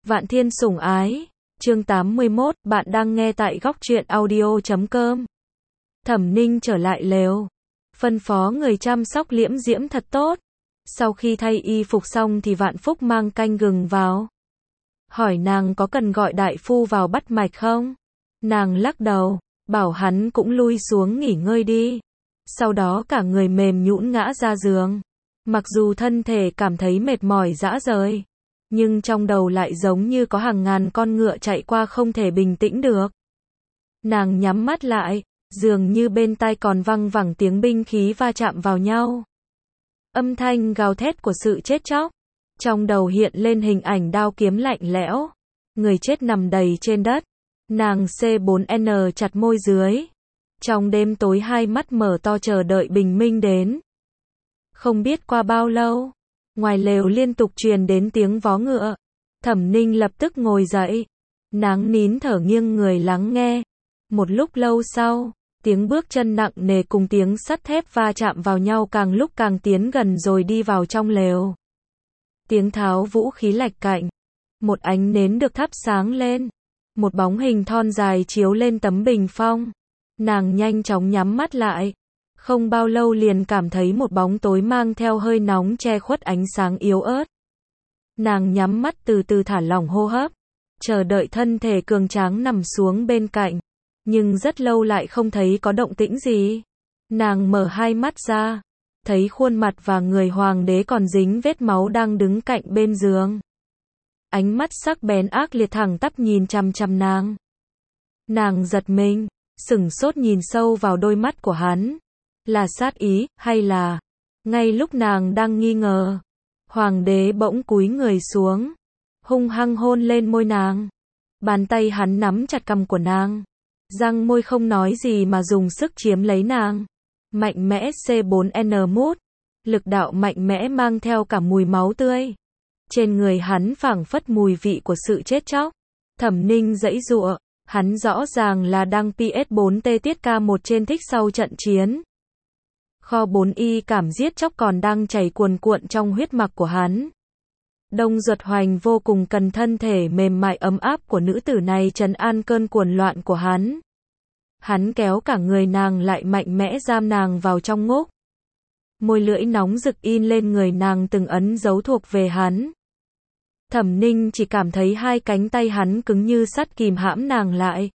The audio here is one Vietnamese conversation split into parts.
Vạn Thiên sủng ái, chương 81, bạn đang nghe tại góc truyện audio.com. Thẩm Ninh trở lại lều, phân phó người chăm sóc Liễm Diễm thật tốt. Sau khi thay y phục xong thì Vạn Phúc mang canh gừng vào. Hỏi nàng có cần gọi đại phu vào bắt mạch không? Nàng lắc đầu, bảo hắn cũng lui xuống nghỉ ngơi đi. Sau đó cả người mềm nhũn ngã ra giường. Mặc dù thân thể cảm thấy mệt mỏi rã rời, nhưng trong đầu lại giống như có hàng ngàn con ngựa chạy qua không thể bình tĩnh được. Nàng nhắm mắt lại, dường như bên tai còn văng vẳng tiếng binh khí va chạm vào nhau. Âm thanh gào thét của sự chết chóc. Trong đầu hiện lên hình ảnh đao kiếm lạnh lẽo. Người chết nằm đầy trên đất. Nàng C4N chặt môi dưới. Trong đêm tối hai mắt mở to chờ đợi bình minh đến. Không biết qua bao lâu, ngoài lều liên tục truyền đến tiếng vó ngựa. Thẩm Ninh lập tức ngồi dậy. Nàng nín thở nghiêng người lắng nghe. Một lúc lâu sau, tiếng bước chân nặng nề cùng tiếng sắt thép va chạm vào nhau càng lúc càng tiến gần rồi đi vào trong lều. Tiếng tháo vũ khí lạch cạnh. Một ánh nến được thắp sáng lên. Một bóng hình thon dài chiếu lên tấm bình phong. Nàng nhanh chóng nhắm mắt lại. Không bao lâu liền cảm thấy một bóng tối mang theo hơi nóng che khuất ánh sáng yếu ớt. Nàng nhắm mắt từ từ thả lỏng hô hấp, chờ đợi thân thể cường tráng nằm xuống bên cạnh. Nhưng rất lâu lại không thấy có động tĩnh gì. Nàng mở hai mắt ra, thấy khuôn mặt và người hoàng đế còn dính vết máu đang đứng cạnh bên giường. Ánh mắt sắc bén ác liệt thẳng tắp nhìn chằm chằm nàng. Nàng giật mình, sửng sốt nhìn sâu vào đôi mắt của hắn. Là sát ý, hay là... Ngay lúc nàng đang nghi ngờ, hoàng đế bỗng cúi người xuống, hung hăng hôn lên môi nàng. Bàn tay hắn nắm chặt cằm của nàng, răng môi không nói gì mà dùng sức chiếm lấy nàng. Mạnh mẽ C4N mút, lực đạo mạnh mẽ mang theo cả mùi máu tươi. Trên người hắn phảng phất mùi vị của sự chết chóc. Thẩm Ninh giãy giụa, hắn rõ ràng là đang PS4T tiết K1 trên thích sau trận chiến. Kho 4Y cảm giết chóc còn đang chảy cuồn cuộn trong huyết mạch của hắn. Đông Duật Hoành vô cùng cần thân thể mềm mại ấm áp của nữ tử này trấn an cơn cuồng loạn của hắn. Hắn kéo cả người nàng lại mạnh mẽ giam nàng vào trong ngúc. Môi lưỡi nóng rực in lên người nàng từng ấn dấu thuộc về hắn. Thẩm Ninh chỉ cảm thấy hai cánh tay hắn cứng như sắt kìm hãm nàng lại.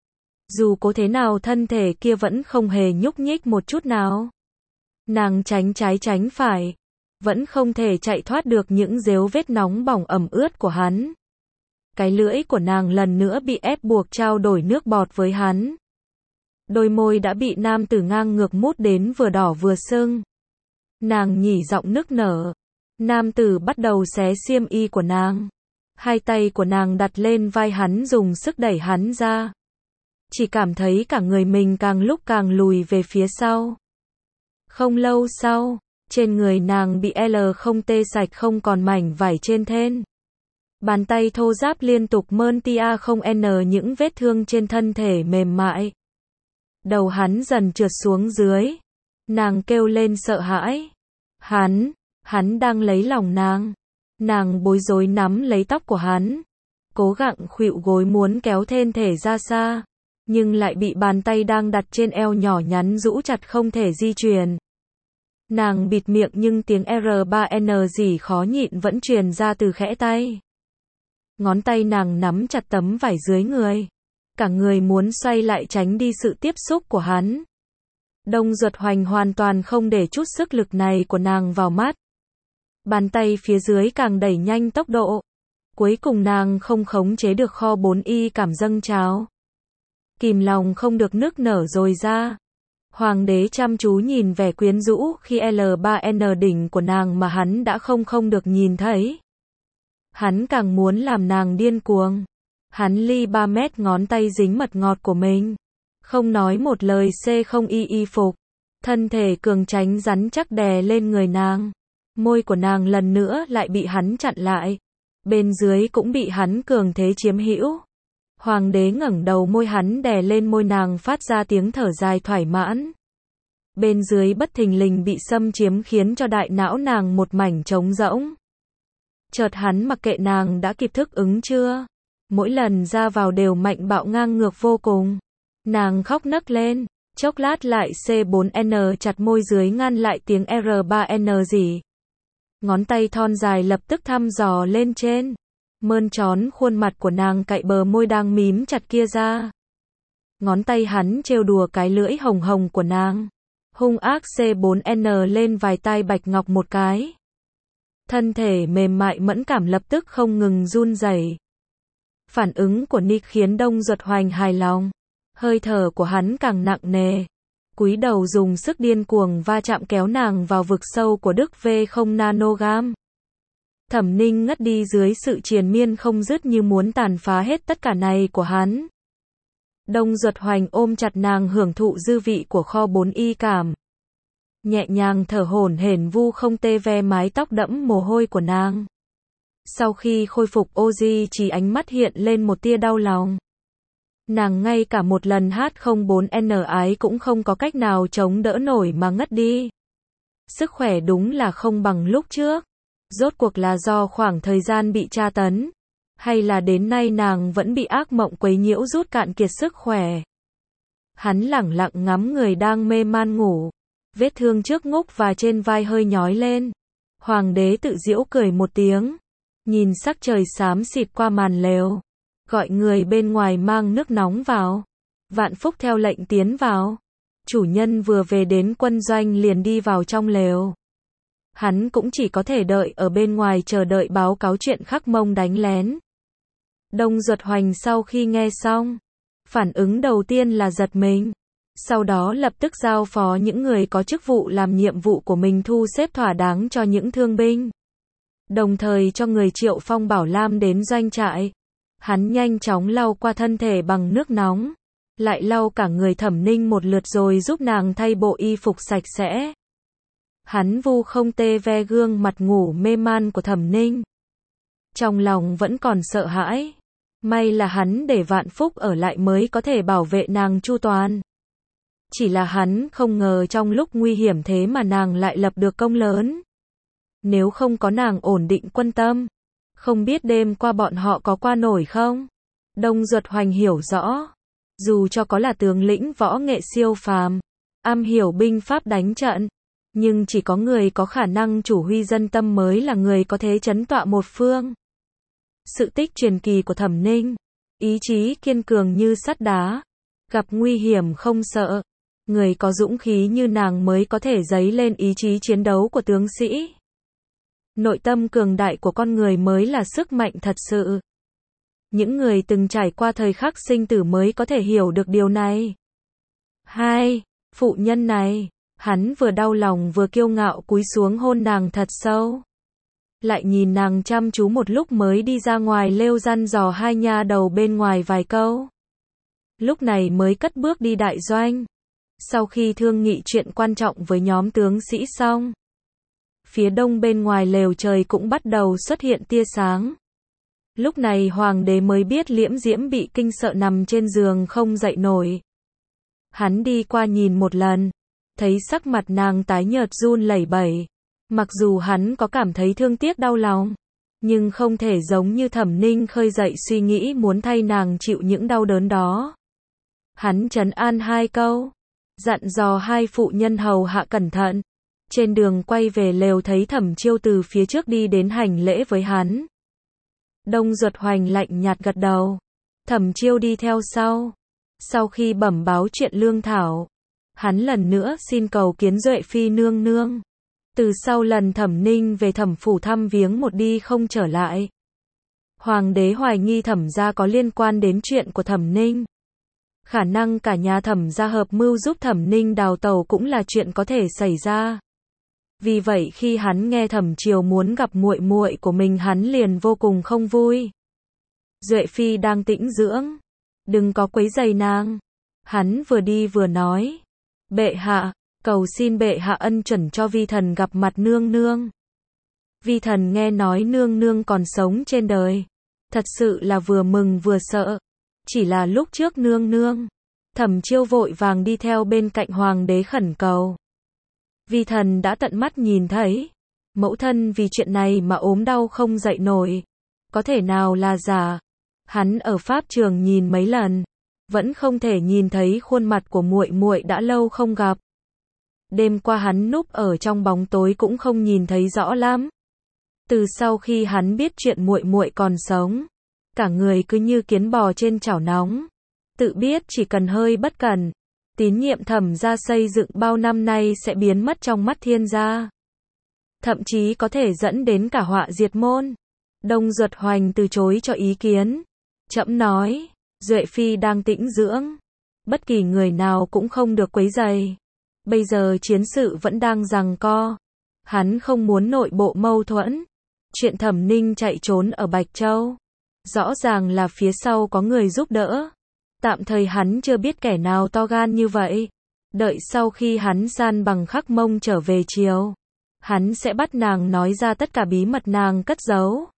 Dù cố thế nào thân thể kia vẫn không hề nhúc nhích một chút nào. Nàng tránh trái tránh phải, vẫn không thể chạy thoát được những dấu vết nóng bỏng ẩm ướt của hắn. Cái lưỡi của nàng lần nữa bị ép buộc trao đổi nước bọt với hắn. Đôi môi đã bị nam tử ngang ngược mút đến vừa đỏ vừa sưng. Nàng nhỉ giọng nức nở. Nam tử bắt đầu xé xiêm y của nàng. Hai tay của nàng đặt lên vai hắn dùng sức đẩy hắn ra. Chỉ cảm thấy cả người mình càng lúc càng lùi về phía sau. Không lâu sau, trên người nàng bị L không tê sạch không còn mảnh vải trên thên. Bàn tay thô ráp liên tục mơn tia không n những vết thương trên thân thể mềm mại. Đầu hắn dần trượt xuống dưới. Nàng kêu lên sợ hãi. Hắn đang lấy lòng nàng. Nàng bối rối nắm lấy tóc của hắn. Cố gắng khuỵu gối muốn kéo thân thể ra xa. Nhưng lại bị bàn tay đang đặt trên eo nhỏ nhắn rũ chặt không thể di chuyển. Nàng bịt miệng nhưng tiếng R3N gì khó nhịn vẫn truyền ra từ khẽ tay. Ngón tay nàng nắm chặt tấm vải dưới người. Cả người muốn xoay lại tránh đi sự tiếp xúc của hắn. Đông Duật Hoành hoàn toàn không để chút sức lực này của nàng vào mắt. Bàn tay phía dưới càng đẩy nhanh tốc độ. Cuối cùng nàng không khống chế được kho 4Y cảm dâng trào. Kìm lòng không được nức nở rồi ra. Hoàng đế chăm chú nhìn vẻ quyến rũ khi L3N đỉnh của nàng mà hắn đã không được nhìn thấy. Hắn càng muốn làm nàng điên cuồng. Hắn ly 3 mét ngón tay dính mật ngọt của mình. Không nói một lời C0y phục. Thân thể cường tránh rắn chắc đè lên người nàng. Môi của nàng lần nữa lại bị hắn chặn lại. Bên dưới cũng bị hắn cường thế chiếm hữu. Hoàng đế ngẩng đầu, môi hắn đè lên môi nàng phát ra tiếng thở dài thỏa mãn. Bên dưới bất thình lình bị xâm chiếm khiến cho đại não nàng một mảnh trống rỗng. Chợt hắn mặc kệ nàng đã kịp thức ứng chưa. Mỗi lần ra vào đều mạnh bạo ngang ngược vô cùng. Nàng khóc nấc lên, chốc lát lại C4N chặt môi dưới ngăn lại tiếng R3N gì. Ngón tay thon dài lập tức thăm dò lên trên. Mơn trón khuôn mặt của nàng cạy bờ môi đang mím chặt kia ra. Ngón tay hắn trêu đùa cái lưỡi hồng hồng của nàng. Hung ác C4N lên vài tai bạch ngọc một cái. Thân thể mềm mại mẫn cảm lập tức không ngừng run rẩy. Phản ứng của Nick khiến Đông Duật Hoành hài lòng. Hơi thở của hắn càng nặng nề. Cúi đầu dùng sức điên cuồng va chạm kéo nàng vào vực sâu của Đức V0 nanogam. Thẩm Ninh ngất đi dưới sự triền miên không dứt như muốn tàn phá hết tất cả này của hắn. Đông Duật Hoành ôm chặt nàng hưởng thụ dư vị của kho 4Y cảm. Nhẹ nhàng thở hổn hển vu không tê ve mái tóc đẫm mồ hôi của nàng. Sau khi khôi phục oxy chỉ ánh mắt hiện lên một tia đau lòng. Nàng ngay cả một lần H04N ái cũng không có cách nào chống đỡ nổi mà ngất đi. Sức khỏe đúng là không bằng lúc trước. Rốt cuộc là do khoảng thời gian bị tra tấn, hay là đến nay nàng vẫn bị ác mộng quấy nhiễu rút cạn kiệt sức khỏe. Hắn lẳng lặng ngắm người đang mê man ngủ. Vết thương trước ngúc và trên vai hơi nhói lên. Hoàng đế tự giễu cười một tiếng. Nhìn sắc trời xám xịt qua màn lều. Gọi người bên ngoài mang nước nóng vào. Vạn Phúc theo lệnh tiến vào. Chủ nhân vừa về đến quân doanh liền đi vào trong lều. Hắn cũng chỉ có thể đợi ở bên ngoài chờ đợi báo cáo chuyện Khắc Mông đánh lén. Đông Duật Hoành sau khi nghe xong, phản ứng đầu tiên là giật mình. Sau đó lập tức giao phó những người có chức vụ làm nhiệm vụ của mình thu xếp thỏa đáng cho những thương binh. Đồng thời cho người triệu phong bảo lam đến doanh trại. Hắn nhanh chóng lau qua thân thể bằng nước nóng. Lại lau cả người Thẩm Ninh một lượt rồi giúp nàng thay bộ y phục sạch sẽ. Hắn vu không tê ve gương mặt ngủ mê man của Thẩm Ninh. Trong lòng vẫn còn sợ hãi. May là hắn để Vạn Phúc ở lại mới có thể bảo vệ nàng chu toàn. Chỉ là hắn không ngờ trong lúc nguy hiểm thế mà nàng lại lập được công lớn. Nếu không có nàng ổn định quân tâm, không biết đêm qua bọn họ có qua nổi không? Đông Duật Hoành hiểu rõ. Dù cho có là tướng lĩnh võ nghệ siêu phàm, am hiểu binh pháp đánh trận, nhưng chỉ có người có khả năng chủ huy dân tâm mới là người có thế trấn tọa một phương. Sự tích truyền kỳ của Thẩm Ninh, ý chí kiên cường như sắt đá, gặp nguy hiểm không sợ. Người có dũng khí như nàng mới có thể dấy lên ý chí chiến đấu của tướng sĩ. Nội tâm cường đại của con người mới là sức mạnh thật sự. Những người từng trải qua thời khắc sinh tử mới có thể hiểu được điều này. 2. Phụ nhân này, hắn vừa đau lòng vừa kiêu ngạo cúi xuống hôn nàng thật sâu. Lại nhìn nàng chăm chú một lúc mới đi ra ngoài lêu dăn dò hai nha đầu bên ngoài vài câu. Lúc này mới cất bước đi đại doanh. Sau khi thương nghị chuyện quan trọng với nhóm tướng sĩ xong, phía đông bên ngoài lều trời cũng bắt đầu xuất hiện tia sáng. Lúc này hoàng đế mới biết Liễm Diễm bị kinh sợ nằm trên giường không dậy nổi. Hắn đi qua nhìn một lần, thấy sắc mặt nàng tái nhợt run lẩy bẩy. Mặc dù hắn có cảm thấy thương tiếc đau lòng, nhưng không thể giống như Thẩm Ninh khơi dậy suy nghĩ muốn thay nàng chịu những đau đớn đó. Hắn trấn an hai câu, dặn dò hai phụ nhân hầu hạ cẩn thận. Trên đường quay về lều thấy Thẩm Chiêu từ phía trước đi đến hành lễ với hắn. Đông Duật Hoành lạnh nhạt gật đầu. Thẩm Chiêu đi theo sau. Sau khi bẩm báo chuyện lương thảo, hắn lần nữa xin cầu kiến Duệ Phi nương nương. Từ sau lần Thẩm Ninh về Thẩm phủ thăm viếng một đi không trở lại, hoàng đế hoài nghi Thẩm gia có liên quan đến chuyện của Thẩm Ninh. Khả năng cả nhà Thẩm gia hợp mưu giúp Thẩm Ninh đào tẩu cũng là chuyện có thể xảy ra. Vì vậy khi hắn nghe Thẩm Chiêu muốn gặp muội muội của mình hắn liền vô cùng không vui. Duệ Phi đang tĩnh dưỡng, đừng có quấy rầy nàng. Hắn vừa đi vừa nói, bệ hạ, cầu xin bệ hạ ân chuẩn cho vi thần gặp mặt nương nương. Vi thần nghe nói nương nương còn sống trên đời, thật sự là vừa mừng vừa sợ. Chỉ là lúc trước nương nương. Thẩm Chiêu vội vàng đi theo bên cạnh hoàng đế khẩn cầu. Vi thần đã tận mắt nhìn thấy, Mẫu thân vì chuyện này mà ốm đau không dậy nổi. Có thể nào là giả? Hắn ở pháp trường nhìn mấy lần, vẫn không thể nhìn thấy khuôn mặt của muội muội đã lâu không gặp. Đêm qua hắn núp ở trong bóng tối cũng không nhìn thấy rõ lắm. Từ sau khi hắn biết chuyện muội muội còn sống, cả người cứ như kiến bò trên chảo nóng. Tự biết chỉ cần hơi bất cẩn, tín nhiệm Thẩm gia xây dựng bao năm nay sẽ biến mất trong mắt thiên gia. Thậm chí có thể dẫn đến cả họa diệt môn. Đông Duật Hoành từ chối cho ý kiến. Trẫm nói, Duệ Phi đang tĩnh dưỡng. Bất kỳ người nào cũng không được quấy rầy. Bây giờ chiến sự vẫn đang giằng co. Hắn không muốn nội bộ mâu thuẫn. Chuyện Thẩm Ninh chạy trốn ở Bạch Châu, rõ ràng là phía sau có người giúp đỡ. Tạm thời hắn chưa biết kẻ nào to gan như vậy. Đợi sau khi hắn san bằng Khắc Mông trở về triều, hắn sẽ bắt nàng nói ra tất cả bí mật nàng cất giấu.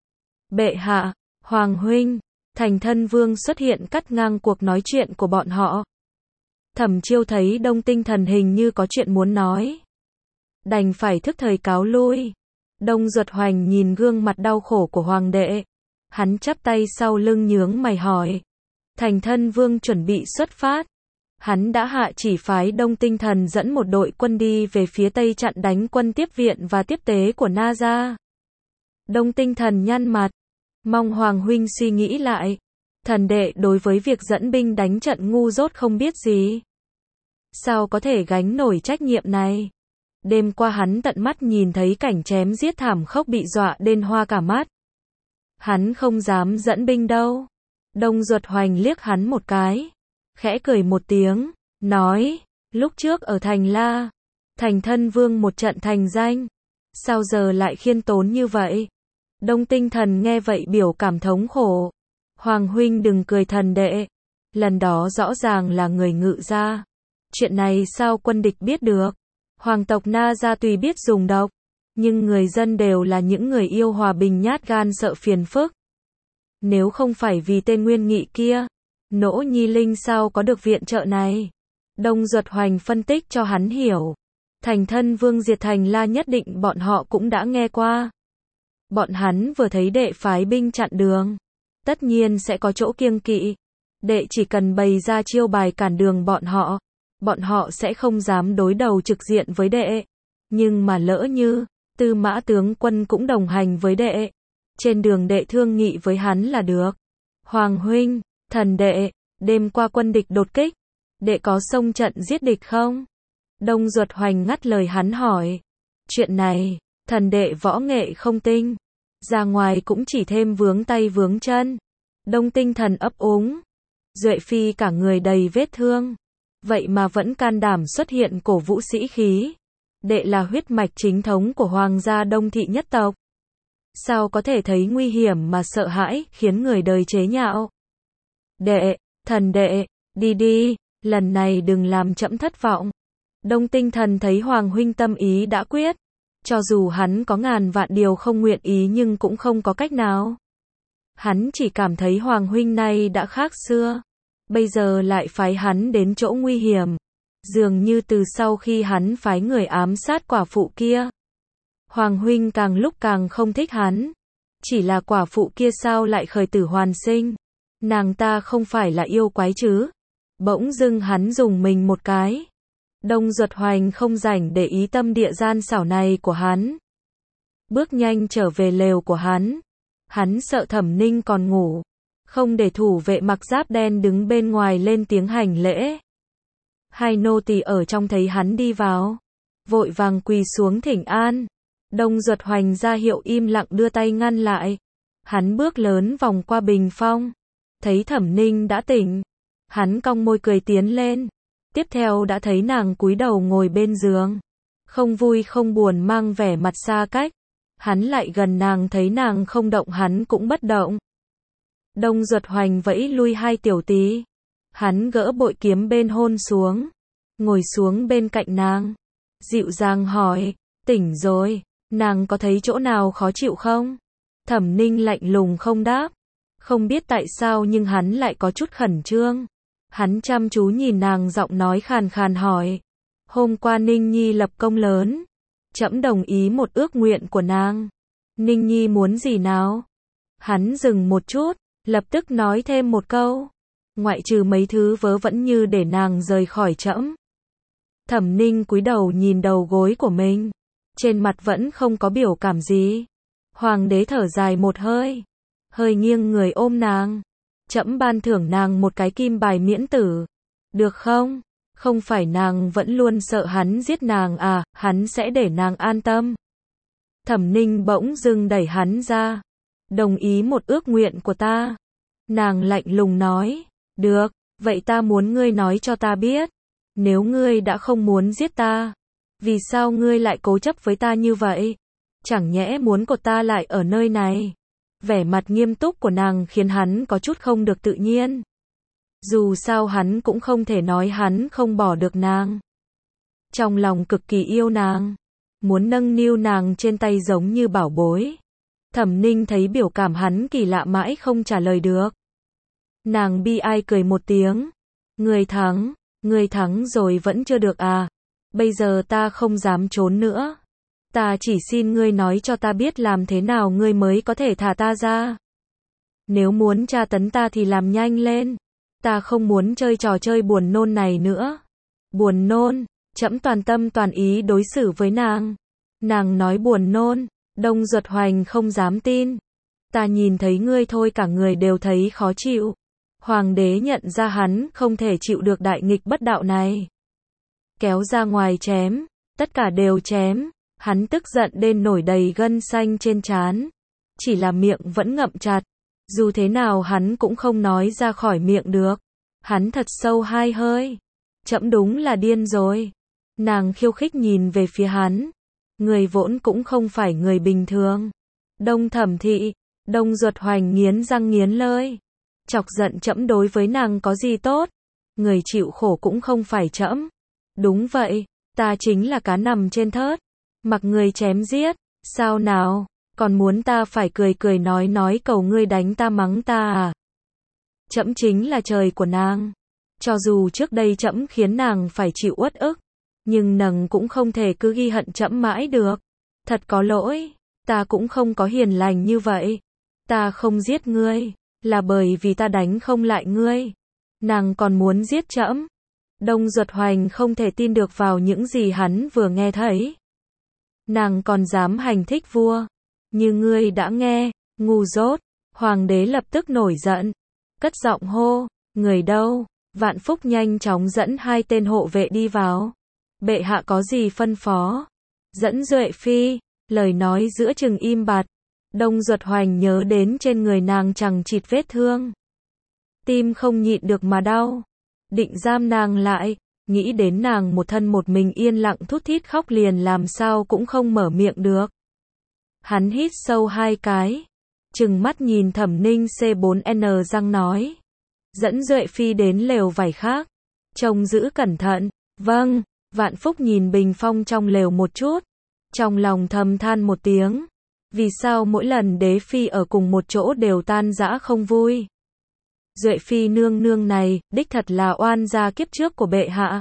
Bệ hạ, Hoàng huynh, Thành Thân Vương xuất hiện cắt ngang cuộc nói chuyện của bọn họ. Thẩm Chiêu thấy Đông Tinh Thần hình như có chuyện muốn nói, đành phải thức thời cáo lui. Đông Duật Hoành nhìn gương mặt đau khổ của hoàng đệ, hắn chắp tay sau lưng nhướng mày hỏi. Thành Thân Vương chuẩn bị xuất phát. Hắn đã hạ chỉ phái Đông Tinh Thần dẫn một đội quân đi về phía tây chặn đánh quân tiếp viện và tiếp tế của Na gia. Đông Tinh Thần nhăn mặt, mong Hoàng huynh suy nghĩ lại. Thần đệ đối với việc dẫn binh đánh trận ngu dốt không biết gì. Sao có thể gánh nổi trách nhiệm này? Đêm qua hắn tận mắt nhìn thấy cảnh chém giết thảm khốc bị dọa đến hoa cả mắt. Hắn không dám dẫn binh đâu. Đông Duật Hoành liếc hắn một cái, khẽ cười một tiếng, nói, lúc trước ở Thành La, Thành Thân Vương một trận thành danh, sao giờ lại khiêm tốn như vậy? Đông Tinh Thần nghe vậy biểu cảm thống khổ. Hoàng huynh đừng cười thần đệ, lần đó rõ ràng là người Ngự gia. Chuyện này sao quân địch biết được? Hoàng tộc Na gia tuy biết dùng độc, nhưng người dân đều là những người yêu hòa bình nhát gan sợ phiền phức. Nếu không phải vì tên Nguyên Nghị kia, Nỗ Nhi Linh sao có được viện trợ này? Đông Duật Hoành phân tích cho hắn hiểu. Thành Thân Vương diệt Thành La nhất định bọn họ cũng đã nghe qua. Bọn hắn vừa thấy đệ phái binh chặn đường, tất nhiên sẽ có chỗ kiêng kỵ. Đệ chỉ cần bày ra chiêu bài cản đường bọn họ sẽ không dám đối đầu trực diện với đệ. Nhưng mà lỡ như Tư Mã tướng quân cũng đồng hành với đệ, trên đường đệ thương nghị với hắn là được. Hoàng huynh, thần đệ, đêm qua quân địch đột kích, đệ có xông trận giết địch không? Đông Duật Hoành ngắt lời hắn hỏi. Chuyện này, thần đệ võ nghệ không tinh, ra ngoài cũng chỉ thêm vướng tay vướng chân. Đông Tinh Thần ấp úng. Duệ Phi cả người đầy vết thương, vậy mà vẫn can đảm xuất hiện cổ vũ sĩ khí. Đệ là huyết mạch chính thống của Hoàng gia Đông thị nhất tộc. Sao có thể thấy nguy hiểm mà sợ hãi, khiến người đời chế nhạo? Đệ, thần đệ, đi đi, lần này đừng làm trẫm thất vọng. Đông Tinh Thần thấy Hoàng huynh tâm ý đã quyết, cho dù hắn có ngàn vạn điều không nguyện ý nhưng cũng không có cách nào. Hắn chỉ cảm thấy Hoàng huynh này đã khác xưa, bây giờ lại phái hắn đến chỗ nguy hiểm. Dường như từ sau khi hắn phái người ám sát quả phụ kia, Hoàng huynh càng lúc càng không thích hắn. Chỉ là quả phụ kia sao lại khởi tử hoàn sinh? Nàng ta không phải là yêu quái chứ? Bỗng dưng hắn dùng mình một cái. Đông Duật Hoành không rảnh để ý tâm địa gian xảo này của hắn. Bước nhanh trở về lều của hắn. Hắn sợ Thẩm Ninh còn ngủ, không để thủ vệ mặc giáp đen đứng bên ngoài lên tiếng hành lễ. Hai nô tỳ ở trong thấy hắn đi vào, vội vàng quỳ xuống thỉnh an. Đông Duật Hoành ra hiệu im lặng đưa tay ngăn lại. Hắn bước lớn vòng qua bình phong, thấy Thẩm Ninh đã tỉnh. Hắn cong môi cười tiến lên. Tiếp theo đã thấy nàng cúi đầu ngồi bên giường, không vui không buồn mang vẻ mặt xa cách. Hắn lại gần nàng thấy nàng không động hắn cũng bất động. Đông Duật Hoành vẫy lui hai tiểu tí. Hắn gỡ bội kiếm bên hôn xuống, ngồi xuống bên cạnh nàng, dịu dàng hỏi, tỉnh rồi, nàng có thấy chỗ nào khó chịu không? Thẩm Ninh lạnh lùng không đáp. Không biết tại sao nhưng hắn lại có chút khẩn trương. Hắn chăm chú nhìn nàng, giọng nói khàn khàn hỏi, hôm qua Ninh Nhi lập công lớn, Trẫm đồng ý một ước nguyện của nàng. Ninh Nhi muốn gì nào? Hắn dừng một chút, lập tức nói thêm một câu. Ngoại trừ mấy thứ vớ vẩn như để nàng rời khỏi trẫm. Thẩm Ninh cúi đầu nhìn đầu gối của mình. Trên mặt vẫn không có biểu cảm gì. Hoàng đế thở dài một hơi. Hơi nghiêng người ôm nàng. Trẫm ban thưởng nàng một cái kim bài miễn tử. Được không? Không phải nàng vẫn luôn sợ hắn giết nàng à, hắn sẽ để nàng an tâm. Thẩm Ninh bỗng dưng đẩy hắn ra. Đồng ý một ước nguyện của ta. Nàng lạnh lùng nói. Được, vậy ta muốn ngươi nói cho ta biết. Nếu ngươi đã không muốn giết ta, vì sao ngươi lại cố chấp với ta như vậy? Chẳng nhẽ muốn của ta lại ở nơi này? Vẻ mặt nghiêm túc của nàng khiến hắn có chút không được tự nhiên. Dù sao hắn cũng không thể nói hắn không bỏ được nàng. Trong lòng cực kỳ yêu nàng, muốn nâng niu nàng trên tay giống như bảo bối. Thẩm Ninh thấy biểu cảm hắn kỳ lạ mãi không trả lời được. Nàng bi ai cười một tiếng. Ngươi thắng rồi vẫn chưa được à? Bây giờ ta không dám trốn nữa. Ta chỉ xin ngươi nói cho ta biết làm thế nào ngươi mới có thể thả ta ra. Nếu muốn tra tấn ta thì làm nhanh lên. Ta không muốn chơi trò chơi buồn nôn này nữa. Buồn nôn? Trẫm toàn tâm toàn ý đối xử với nàng. Nàng nói buồn nôn, Đông Duật Hoành không dám tin. Ta nhìn thấy ngươi thôi cả người đều thấy khó chịu. Hoàng đế nhận ra hắn không thể chịu được đại nghịch bất đạo này. Kéo ra ngoài chém, tất cả đều chém. Hắn tức giận đến nổi đầy gân xanh trên trán. Chỉ là miệng vẫn ngậm chặt. Dù thế nào hắn cũng không nói ra khỏi miệng được. Hắn thật sâu hai hơi. Trẫm đúng là điên rồi. Nàng khiêu khích nhìn về phía hắn. Người vốn cũng không phải người bình thường. Đông Thẩm Thị, Đông Duật Hoành nghiến răng nghiến lợi. Chọc giận trẫm đối với nàng có gì tốt? Người chịu khổ cũng không phải trẫm. Đúng vậy, ta chính là cá nằm trên thớt. Mặc người chém giết, sao nào? Còn muốn ta phải cười cười nói cầu ngươi đánh ta mắng ta à? Trẫm chính là trời của nàng. Cho dù trước đây trẫm khiến nàng phải chịu uất ức, nhưng nàng cũng không thể cứ ghi hận trẫm mãi được. Thật có lỗi, ta cũng không có hiền lành như vậy. Ta không giết ngươi, là bởi vì ta đánh không lại ngươi. Nàng còn muốn giết trẫm. Đông Duật Hoành không thể tin được vào những gì hắn vừa nghe thấy. Nàng còn dám hành thích vua. Như ngươi đã nghe, ngu dốt. Hoàng đế lập tức nổi giận. Cất giọng hô, người đâu? Vạn Phúc nhanh chóng dẫn hai tên hộ vệ đi vào. Bệ hạ có gì phân phó? Dẫn Duệ Phi. Lời nói giữa chừng im bặt. Đông Duật Hoành nhớ đến trên người nàng chằng chịt vết thương. Tim không nhịn được mà đau. Định giam nàng lại. Nghĩ đến nàng một thân một mình yên lặng thút thít khóc liền làm sao cũng không mở miệng được. Hắn hít sâu hai cái. Trừng mắt nhìn Thẩm Ninh C4N răng nói. Dẫn Duệ Phi đến lều vải khác. Trông giữ cẩn thận. Vâng. Vạn Phúc nhìn bình phong trong lều một chút. Trong lòng thầm than một tiếng. Vì sao mỗi lần đế phi ở cùng một chỗ đều tan rã không vui? Duệ Phi nương nương này, đích thật là oan gia kiếp trước của bệ hạ.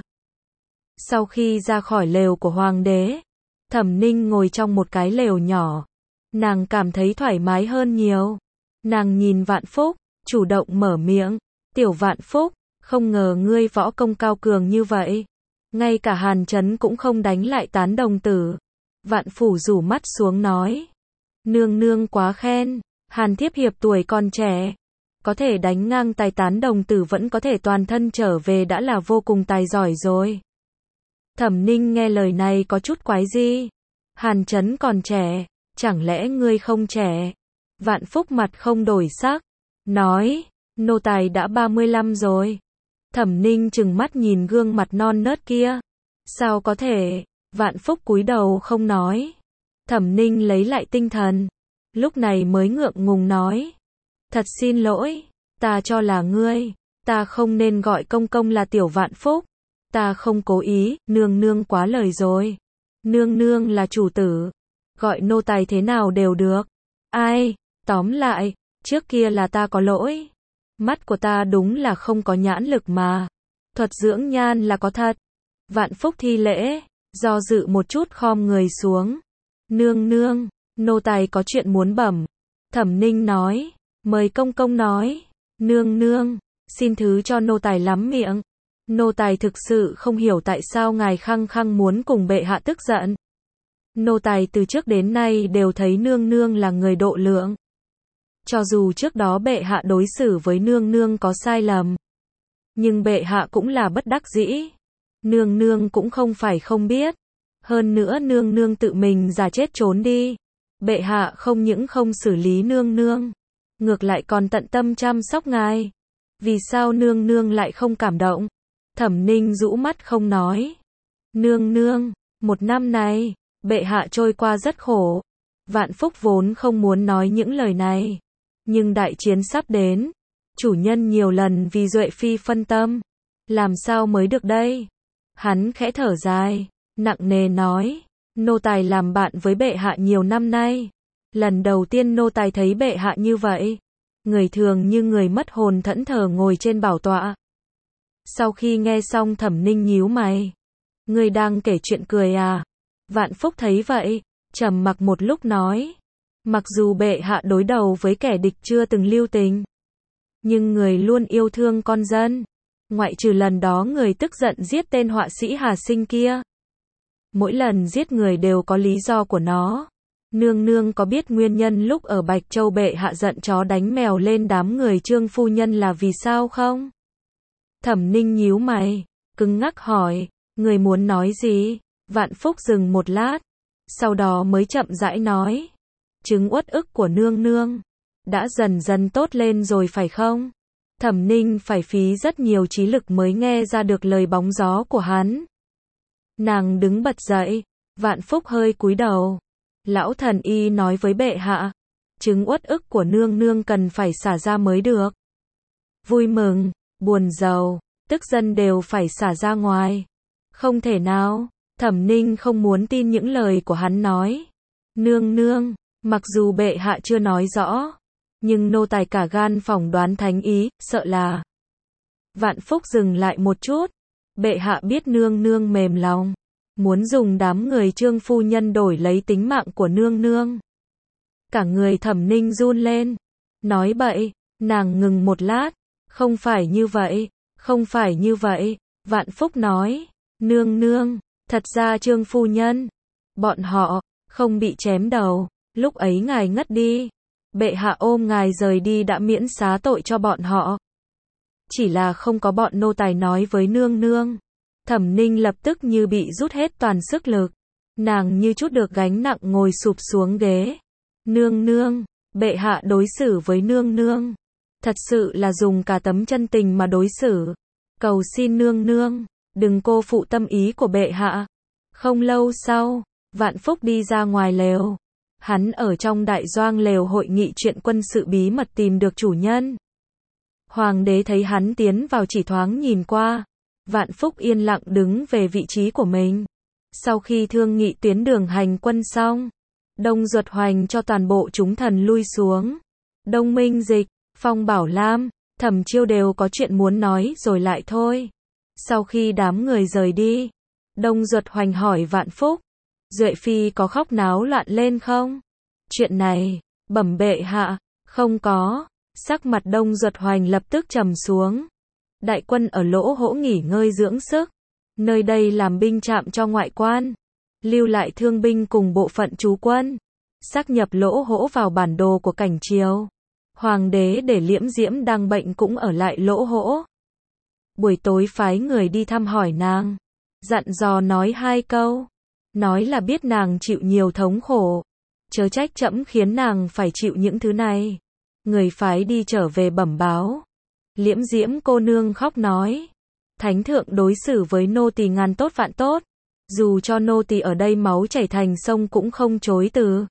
Sau khi ra khỏi lều của hoàng đế, Thẩm Ninh ngồi trong một cái lều nhỏ. Nàng cảm thấy thoải mái hơn nhiều. Nàng nhìn Vạn Phúc, chủ động mở miệng. Tiểu Vạn Phúc, không ngờ ngươi võ công cao cường như vậy. Ngay cả Hàn Chấn cũng không đánh lại Tán Đồng Tử. Vạn Phủ rủ mắt xuống nói. Nương nương quá khen, Hàn Thiếp hiệp tuổi còn trẻ. Có thể đánh ngang tài Tán Đồng Tử vẫn có thể toàn thân trở về đã là vô cùng tài giỏi rồi. Thẩm Ninh nghe lời này có chút quái gì. Hàn Chấn còn trẻ, chẳng lẽ ngươi không trẻ? Vạn Phúc mặt không đổi sắc, nói, nô tài đã 35 rồi. Thẩm Ninh trừng mắt nhìn gương mặt non nớt kia. Sao có thể? Vạn Phúc cúi đầu không nói. Thẩm Ninh lấy lại tinh thần, lúc này mới ngượng ngùng nói. Thật xin lỗi, ta cho là ngươi, ta không nên gọi công công là Tiểu Vạn Phúc. Ta không cố ý, nương nương quá lời rồi. Nương nương là chủ tử, gọi nô tài thế nào đều được. Ai, tóm lại, trước kia là ta có lỗi. Mắt của ta đúng là không có nhãn lực mà. Thuật dưỡng nhan là có thật. Vạn Phúc thi lễ, Do dự một chút khom người xuống. Nương nương, nô tài có chuyện muốn bẩm. Thẩm Ninh nói. Mời công công nói. Nương nương, xin thứ cho nô tài lắm miệng. Nô tài thực sự không hiểu tại sao ngài khăng khăng muốn cùng bệ hạ tức giận. Nô tài từ trước đến nay đều thấy nương nương là người độ lượng. Cho dù trước đó bệ hạ đối xử với nương nương có sai lầm, nhưng bệ hạ cũng là bất đắc dĩ. Nương nương cũng không phải không biết. Hơn nữa nương nương tự mình giả chết trốn đi. Bệ hạ không những không xử lý nương nương, ngược lại còn tận tâm chăm sóc ngài. Vì sao nương nương lại không cảm động? Thẩm Ninh rũ mắt không nói. Nương nương, một năm này, bệ hạ trôi qua rất khổ. Vạn Phúc vốn không muốn nói những lời này. Nhưng đại chiến sắp đến. Chủ nhân nhiều lần vì Duệ Phi phân tâm. Làm sao mới được đây? Hắn khẽ thở dài, nặng nề nói. Nô tài làm bạn với bệ hạ nhiều năm nay. Lần đầu tiên nô tài thấy bệ hạ như vậy. Người thường như người mất hồn thẫn thờ ngồi trên bảo tọa. Sau khi nghe xong Thẩm Ninh nhíu mày. Ngươi đang kể chuyện cười à? Vạn Phúc thấy vậy, trầm mặc một lúc nói. Mặc dù bệ hạ đối đầu với kẻ địch chưa từng lưu tình, nhưng người luôn yêu thương con dân. Ngoại trừ lần đó người tức giận giết tên họa sĩ Hà Sinh kia. Mỗi lần giết người đều có lý do của nó. Nương nương có biết nguyên nhân lúc ở Bạch Châu bệ hạ giận chó đánh mèo lên đám người Trương phu nhân là vì sao không? Thẩm Ninh nhíu mày, cứng ngắc hỏi, người muốn nói gì? Vạn Phúc dừng một lát, sau đó mới chậm rãi nói. Chứng uất ức của nương nương đã dần dần tốt lên rồi phải không? Thẩm Ninh phải phí rất nhiều trí lực mới nghe ra được lời bóng gió của hắn. Nàng đứng bật dậy, Vạn Phúc hơi cúi đầu. Lão thần y nói với bệ hạ, chứng uất ức của nương nương cần phải xả ra mới được. Vui mừng, buồn rầu, tức giận đều phải xả ra ngoài. Không thể nào, Thẩm Ninh không muốn tin những lời của hắn nói. Nương nương, mặc dù bệ hạ chưa nói rõ, nhưng nô tài cả gan phỏng đoán thánh ý, sợ là. Vạn Phúc dừng lại một chút. Bệ hạ biết nương nương mềm lòng, muốn dùng đám người Trương phu nhân đổi lấy tính mạng của nương nương. Cả người Thẩm Ninh run lên. Nói bậy, nàng ngừng một lát. Không phải như vậy, không phải như vậy. Vạn Phúc nói, nương nương, thật ra Trương phu nhân, bọn họ, không bị chém đầu. Lúc ấy ngài ngất đi. Bệ hạ ôm ngài rời đi đã miễn xá tội cho bọn họ. Chỉ là không có bọn nô tài nói với nương nương. Thẩm Ninh lập tức như bị rút hết toàn sức lực. Nàng như chút được gánh nặng ngồi sụp xuống ghế. Nương nương, bệ hạ đối xử với nương nương. Thật sự là dùng cả tấm chân tình mà đối xử. Cầu xin nương nương, đừng cô phụ tâm ý của bệ hạ. Không lâu sau, Vạn Phúc đi ra ngoài lều. Hắn ở trong đại doang lều hội nghị chuyện quân sự bí mật tìm được chủ nhân. Hoàng đế thấy hắn tiến vào chỉ thoáng nhìn qua. Vạn Phúc yên lặng đứng về vị trí của mình. Sau khi thương nghị tuyến đường hành quân xong, Đông Duật Hoành cho toàn bộ chúng thần lui xuống. Đông Minh Dịch, Phong Bảo Lam, Thẩm Chiêu đều có chuyện muốn nói rồi lại thôi. Sau khi đám người rời đi, Đông Duật Hoành hỏi Vạn Phúc, Duệ Phi có khóc náo loạn lên không? Chuyện này, bẩm bệ hạ, không có. Sắc mặt Đông Duật Hoành lập tức trầm xuống. Đại quân ở Lỗ Hỗ nghỉ ngơi dưỡng sức. Nơi đây làm binh trạm cho ngoại quan. Lưu lại thương binh cùng bộ phận trú quân. Xác nhập Lỗ Hỗ vào bản đồ của cảnh triều. Hoàng đế để Liễm Diễm đang bệnh cũng ở lại Lỗ Hỗ. Buổi tối phái người đi thăm hỏi nàng. Dặn dò nói 2 câu. Nói là biết nàng chịu nhiều thống khổ. Chớ trách trẫm khiến nàng phải chịu những thứ này. Người phái đi trở về bẩm báo. Liễm Diễm cô nương khóc nói. Thánh thượng đối xử với nô tỳ ngàn tốt vạn tốt. Dù cho nô tỳ ở đây máu chảy thành sông cũng không chối từ.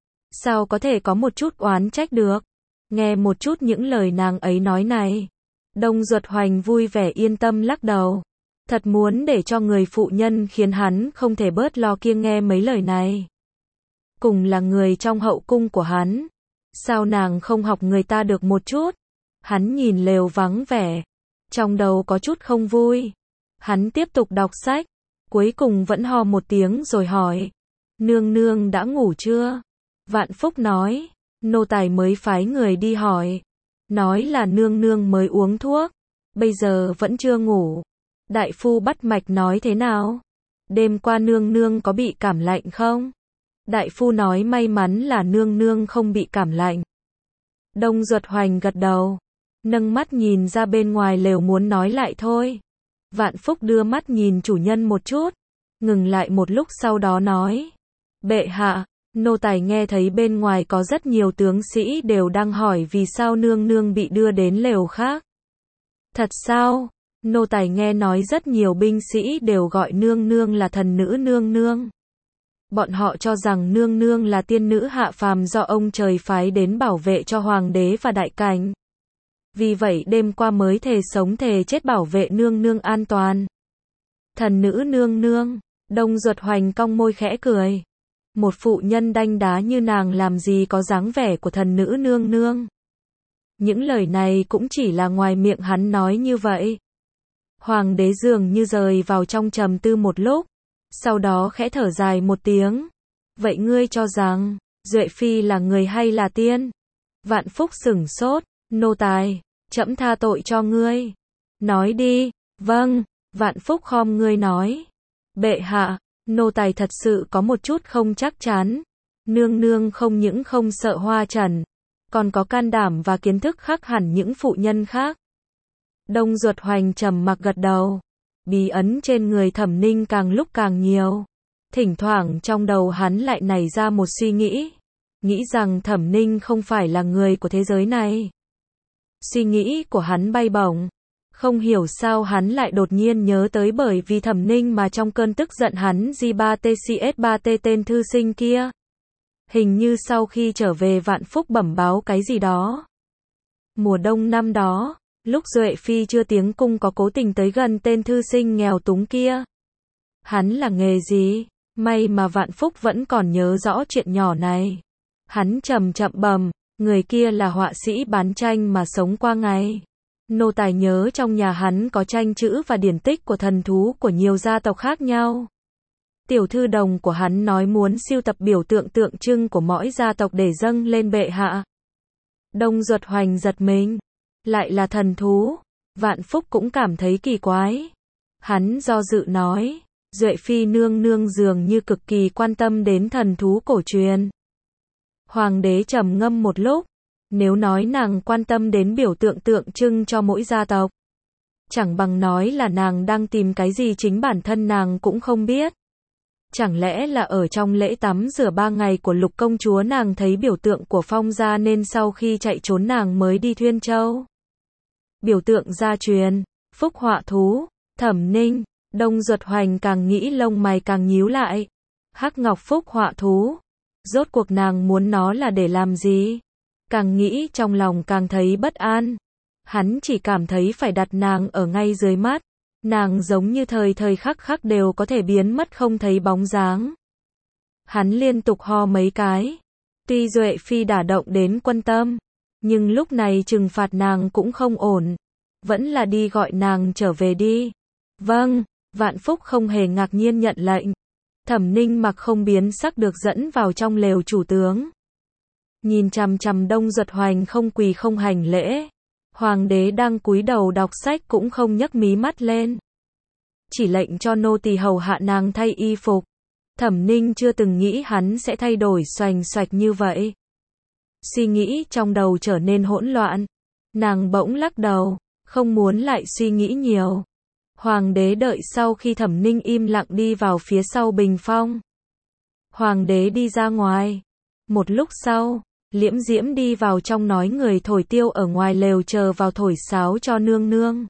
Sao có thể có một chút oán trách được? Nghe một chút những lời nàng ấy nói này. Đông Duật Hoành vui vẻ yên tâm lắc đầu. Thật muốn để cho người phụ nhân khiến hắn không thể bớt lo kiêng nghe mấy lời này. Cùng là người trong hậu cung của hắn. Sao nàng không học người ta được một chút? Hắn nhìn lều vắng vẻ. Trong đầu có chút không vui. Hắn tiếp tục đọc sách. Cuối cùng vẫn ho một tiếng rồi hỏi. Nương nương đã ngủ chưa? Vạn Phúc nói. Nô tài mới phái người đi hỏi. Nói là nương nương mới uống thuốc. Bây giờ vẫn chưa ngủ. Đại phu bắt mạch nói thế nào? Đêm qua nương nương có bị cảm lạnh không? Đại phu nói may mắn là nương nương không bị cảm lạnh. Đông Duật Hoành gật đầu. Nâng mắt nhìn ra bên ngoài lều muốn nói lại thôi. Vạn Phúc đưa mắt nhìn chủ nhân một chút. Ngừng lại một lúc sau đó nói. Bệ hạ, nô tài nghe thấy bên ngoài có rất nhiều tướng sĩ đều đang hỏi vì sao nương nương bị đưa đến lều khác. Thật sao? Nô tài nghe nói rất nhiều binh sĩ đều gọi nương nương là thần nữ nương nương. Bọn họ cho rằng nương nương là tiên nữ hạ phàm do ông trời phái đến bảo vệ cho hoàng đế và đại cảnh. Vì vậy đêm qua mới thề sống thề chết bảo vệ nương nương an toàn. Thần nữ nương nương, Đông Duật Hoành cong môi khẽ cười. Một phụ nhân đanh đá như nàng làm gì có dáng vẻ của thần nữ nương nương. Những lời này cũng chỉ là ngoài miệng hắn nói như vậy. Hoàng đế dường như rời vào trong trầm tư một lúc, sau đó khẽ thở dài một tiếng. Vậy ngươi cho rằng, Duệ Phi là người hay là tiên? Vạn Phúc sửng sốt, nô tài, trẫm tha tội cho ngươi. Nói đi, vâng, Vạn Phúc khom ngươi nói. Bệ hạ, nô tài thật sự có một chút không chắc chắn. Nương nương không những không sợ hoa trần, còn có can đảm và kiến thức khác hẳn những phụ nhân khác. Đông Duật Hoành trầm mặc gật đầu. Bí ấn trên người Thẩm Ninh càng lúc càng nhiều. Thỉnh thoảng trong đầu hắn lại nảy ra một suy nghĩ. Nghĩ rằng Thẩm Ninh không phải là người của thế giới này. Suy nghĩ của hắn bay bổng. Không hiểu sao hắn lại đột nhiên nhớ tới bởi vì Thẩm Ninh mà trong cơn tức giận hắn G3TCS3T tên thư sinh kia. Hình như sau khi trở về Vạn Phúc bẩm báo cái gì đó. Mùa đông năm đó, lúc Duệ Phi chưa tiến cung có cố tình tới gần tên thư sinh nghèo túng kia. Hắn là nghề gì? May mà Vạn Phúc vẫn còn nhớ rõ chuyện nhỏ này. Hắn chậm chậm bẩm, người kia là họa sĩ bán tranh mà sống qua ngày. Nô tài nhớ trong nhà hắn có tranh chữ và điển tích của thần thú của nhiều gia tộc khác nhau. Tiểu thư đồng của hắn nói muốn sưu tập biểu tượng tượng trưng của mỗi gia tộc để dâng lên bệ hạ. Đông Duật Hoành giật mình. Lại là thần thú. Vạn Phúc cũng cảm thấy kỳ quái. Hắn do dự nói. Duệ Phi nương nương dường như cực kỳ quan tâm đến thần thú cổ truyền. Hoàng đế trầm ngâm một lúc. Nếu nói nàng quan tâm đến biểu tượng tượng trưng cho mỗi gia tộc, chẳng bằng nói là nàng đang tìm cái gì chính bản thân nàng cũng không biết. Chẳng lẽ là ở trong lễ tắm rửa 3 ngày của Lục công chúa nàng thấy biểu tượng của Phong gia nên sau khi chạy trốn nàng mới đi Thuyên Châu. Biểu tượng gia truyền, phúc họa thú, Thẩm Ninh, Đông Duật Hoành càng nghĩ lông mày càng nhíu lại. Hắc ngọc phúc họa thú, rốt cuộc nàng muốn nó là để làm gì? Càng nghĩ trong lòng càng thấy bất an. Hắn chỉ cảm thấy phải đặt nàng ở ngay dưới mắt. Nàng giống như thời thời khắc khắc đều có thể biến mất không thấy bóng dáng. Hắn liên tục ho mấy cái. Tuy Duệ Phi đả động đến quân tâm, nhưng lúc này trừng phạt nàng cũng không ổn. Vẫn là đi gọi nàng trở về đi. Vâng, Vạn Phúc không hề ngạc nhiên nhận lệnh. Thẩm Ninh mặc không biến sắc được dẫn vào trong lều chủ tướng. Nhìn chằm chằm Đông Duật Hoành không quỳ không hành lễ. Hoàng đế đang cúi đầu đọc sách cũng không nhấc mí mắt lên. Chỉ lệnh cho nô tỳ hầu hạ nàng thay y phục. Thẩm Ninh chưa từng nghĩ hắn sẽ thay đổi xoành xoạch như vậy. Suy nghĩ trong đầu trở nên hỗn loạn. Nàng bỗng lắc đầu, không muốn lại suy nghĩ nhiều. Hoàng đế đợi sau khi Thẩm Ninh im lặng đi vào phía sau bình phong. Hoàng đế đi ra ngoài. Một lúc sau, Liễm Diễm đi vào trong nói người thổi tiêu ở ngoài lều chờ vào thổi sáo cho nương nương.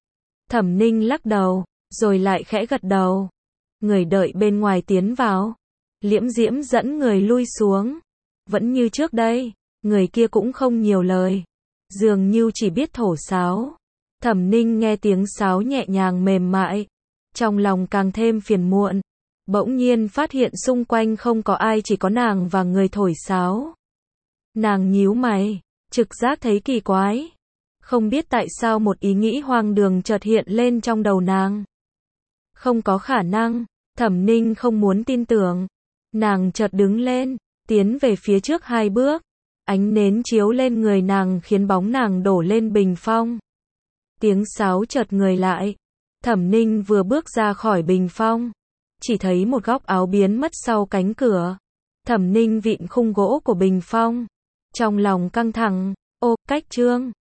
Thẩm Ninh lắc đầu, rồi lại khẽ gật đầu. Người đợi bên ngoài tiến vào. Liễm Diễm dẫn người lui xuống. Vẫn như trước đây, người kia cũng không nhiều lời. Dường như chỉ biết thổi sáo. Thẩm Ninh nghe tiếng sáo nhẹ nhàng mềm mại. Trong lòng càng thêm phiền muộn. Bỗng nhiên phát hiện xung quanh không có ai, chỉ có nàng và người thổi sáo. Nàng nhíu mày, trực giác thấy kỳ quái. Không biết tại sao một ý nghĩ hoang đường chợt hiện lên trong đầu nàng. Không có khả năng, Thẩm Ninh không muốn tin tưởng. Nàng chợt đứng lên, tiến về phía trước 2 bước. Ánh nến chiếu lên người nàng khiến bóng nàng đổ lên bình phong. Tiếng sáo chợt người lại. Thẩm Ninh vừa bước ra khỏi bình phong, chỉ thấy một góc áo biến mất sau cánh cửa. Thẩm Ninh vịn khung gỗ của bình phong, trong lòng căng thẳng. Ô, cách trương.